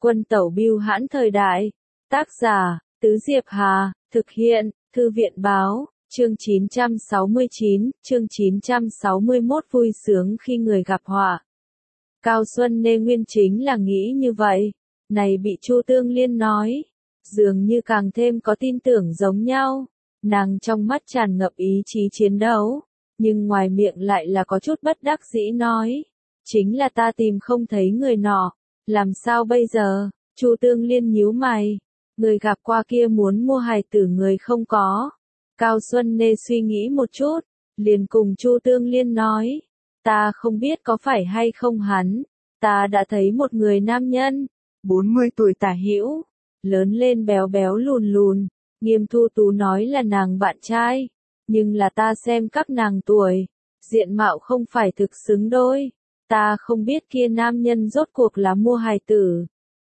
Quân tẩu bưu hãn thời đại. Tác giả, Tứ Diệp Hà, thực hiện, Thư viện báo, chương 969, chương 961 vui sướng khi người gặp họa. Cao Xuân Nê nguyên chính là nghĩ như vậy, này bị Chu Tương Liên nói, dường như càng thêm có tin tưởng giống nhau, nàng trong mắt tràn ngập ý chí chiến đấu, nhưng ngoài miệng lại là có chút bất đắc dĩ nói, chính là ta tìm không thấy người nọ, làm sao bây giờ? Chu Tương Liên nhíu mày, người gặp qua kia muốn mua hài tử người không có. Cao Xuân Nê suy nghĩ một chút, liền cùng Chu Tương Liên nói, ta không biết có phải hay không hắn, ta đã thấy một người nam nhân, 40 tuổi tả hữu, lớn lên béo béo lùn lùn, Nghiêm Thu Tú nói là nàng bạn trai, nhưng là ta xem các nàng tuổi, diện mạo không phải thực xứng đôi, ta không biết kia nam nhân rốt cuộc là mua hài tử.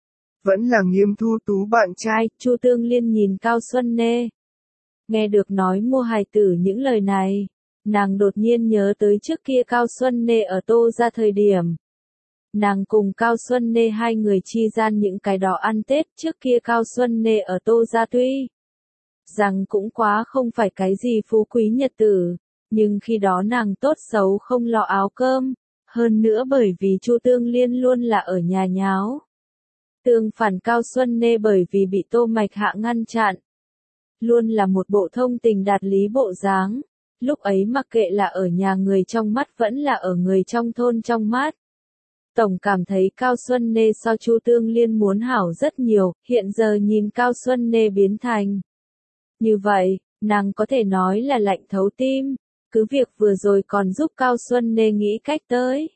Vẫn là Nghiêm Thu Tú bạn trai, Chu Tương Liên nhìn Cao Xuân Nê. Nghe được nói mua hài tử những lời này, nàng đột nhiên nhớ tới trước kia Cao Xuân Nê ở Tô ra thời điểm. Nàng cùng Cao Xuân Nê hai người chi gian những cái đó ăn Tết trước kia Cao Xuân Nê ở Tô ra tuy rằng cũng quá không phải cái gì phú quý nhật tử, nhưng khi đó nàng tốt xấu không lo áo cơm, hơn nữa bởi vì Chu Tương Liên luôn là ở nhà nháo. Tương phản Cao Xuân Nê bởi vì bị Tô Mạch Hạ ngăn chặn, luôn là một bộ thông tình đạt lý bộ dáng, lúc ấy mặc kệ là ở nhà người trong mắt vẫn là ở người trong thôn trong mắt. Tổng cảm thấy Cao Xuân Nê so Chu Tương Liên muốn hảo rất nhiều, hiện giờ nhìn Cao Xuân Nê biến thành như vậy, nàng có thể nói là lạnh thấu tim, cứ việc vừa rồi còn giúp Cao Xuân Nê nghĩ cách tới.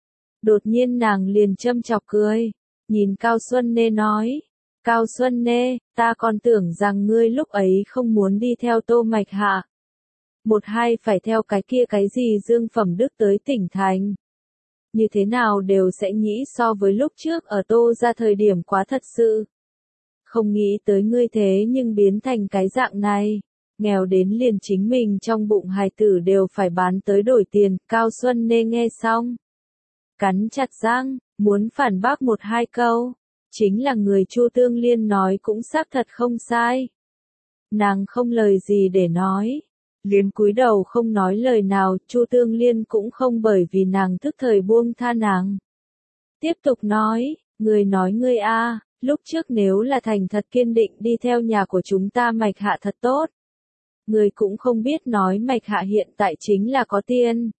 Đột nhiên nàng liền châm chọc cười, nhìn Cao Xuân Nê nói, Cao Xuân Nê, ta còn tưởng rằng ngươi lúc ấy không muốn đi theo Tô Mạch Hạ. Một hai phải theo cái kia cái gì Dương Phẩm Đức tới tỉnh thành. Như thế nào đều sẽ nghĩ so với lúc trước ở Tô ra thời điểm quá thật sự. Không nghĩ tới ngươi thế nhưng biến thành cái dạng này, nghèo đến liền chính mình trong bụng hài tử đều phải bán tới đổi tiền, Cao Xuân Nê nghe xong. Cắn chặt răng, muốn phản bác một hai câu, chính là người Chu Tương Liên nói cũng xác thật không sai. Nàng không lời gì để nói, liền cúi đầu không nói lời nào, Chu Tương Liên cũng không bởi vì nàng tức thời buông tha nàng. Tiếp tục nói, người nói ngươi a, lúc trước nếu là thành thật kiên định đi theo nhà của chúng ta Mạch Hạ thật tốt. Người cũng không biết nói Mạch Hạ hiện tại chính là có tiền.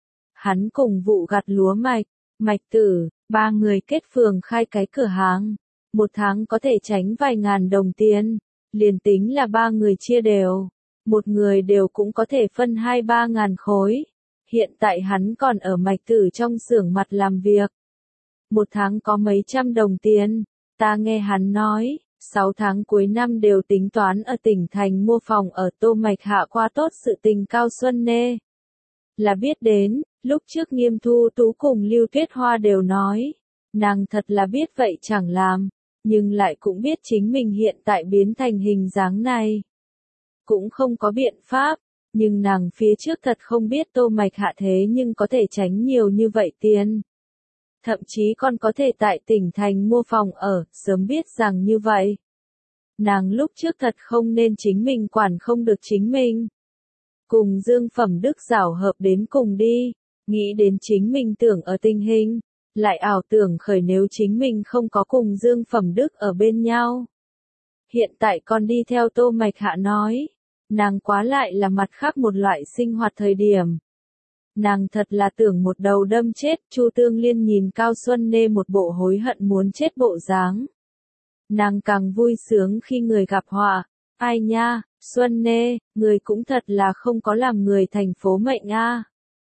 Hắn cùng vụ gặt lúa Mạch Tử, ba người kết phường khai cái cửa hàng, một tháng có thể tránh vài ngàn đồng tiền, liền tính là ba người chia đều, một người đều cũng có thể phân 2-3 ngàn khối. Hiện tại hắn còn ở Mạch Tử trong xưởng mặt làm việc. Một tháng có mấy trăm đồng tiền, ta nghe hắn nói, 6 tháng cuối năm đều tính toán ở tỉnh thành mua phòng ở Tô Mạch Hạ qua tốt sự tình Cao Xuân Nê. Là biết đến, lúc trước Nghiêm Thu Tú cùng Lưu Tuyết Hoa đều nói, nàng thật là biết vậy chẳng làm, nhưng lại cũng biết chính mình hiện tại biến thành hình dáng này. Cũng không có biện pháp, nhưng nàng phía trước thật không biết Tô Mạch Hạ thế nhưng có thể tránh nhiều như vậy tiền. Thậm chí còn có thể tại tỉnh thành mua phòng ở, sớm biết rằng như vậy. Nàng lúc trước thật không nên chính mình quản không được chính mình. Cùng Dương Phẩm Đức giảo hợp đến cùng đi, nghĩ đến chính mình tưởng ở tình hình, lại ảo tưởng khởi nếu chính mình không có cùng Dương Phẩm Đức ở bên nhau. Hiện tại còn đi theo Tô Mạch Hạ nói, nàng quá lại là mặt khác một loại sinh hoạt thời điểm. Nàng thật là tưởng một đầu đâm chết, Chu Tương Liên nhìn Cao Xuân Nê một bộ hối hận muốn chết bộ dáng. Nàng càng vui sướng khi người gặp họa, ai nha, Xuân Nê, người cũng thật là không có làm người thành phố mệnh a.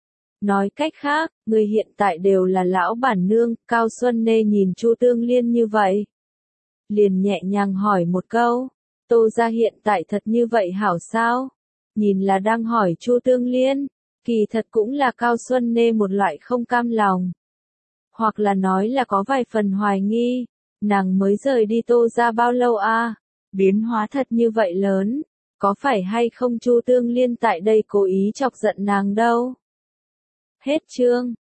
Nói cách khác, người hiện tại đều là lão bản nương, Cao Xuân Nê nhìn Chu Tương Liên như vậy. Liền nhẹ nhàng hỏi một câu, Tô ra hiện tại thật như vậy hảo sao? Nhìn là đang hỏi Chu Tương Liên. Kỳ thật cũng là Cao Xuân Nê một loại không cam lòng. Hoặc là nói là có vài phần hoài nghi, nàng mới rời đi Tô ra bao lâu a? Biến hóa thật như vậy lớn, có phải hay không Chu Tương Liên tại đây cố ý chọc giận nàng đâu? Hết chương.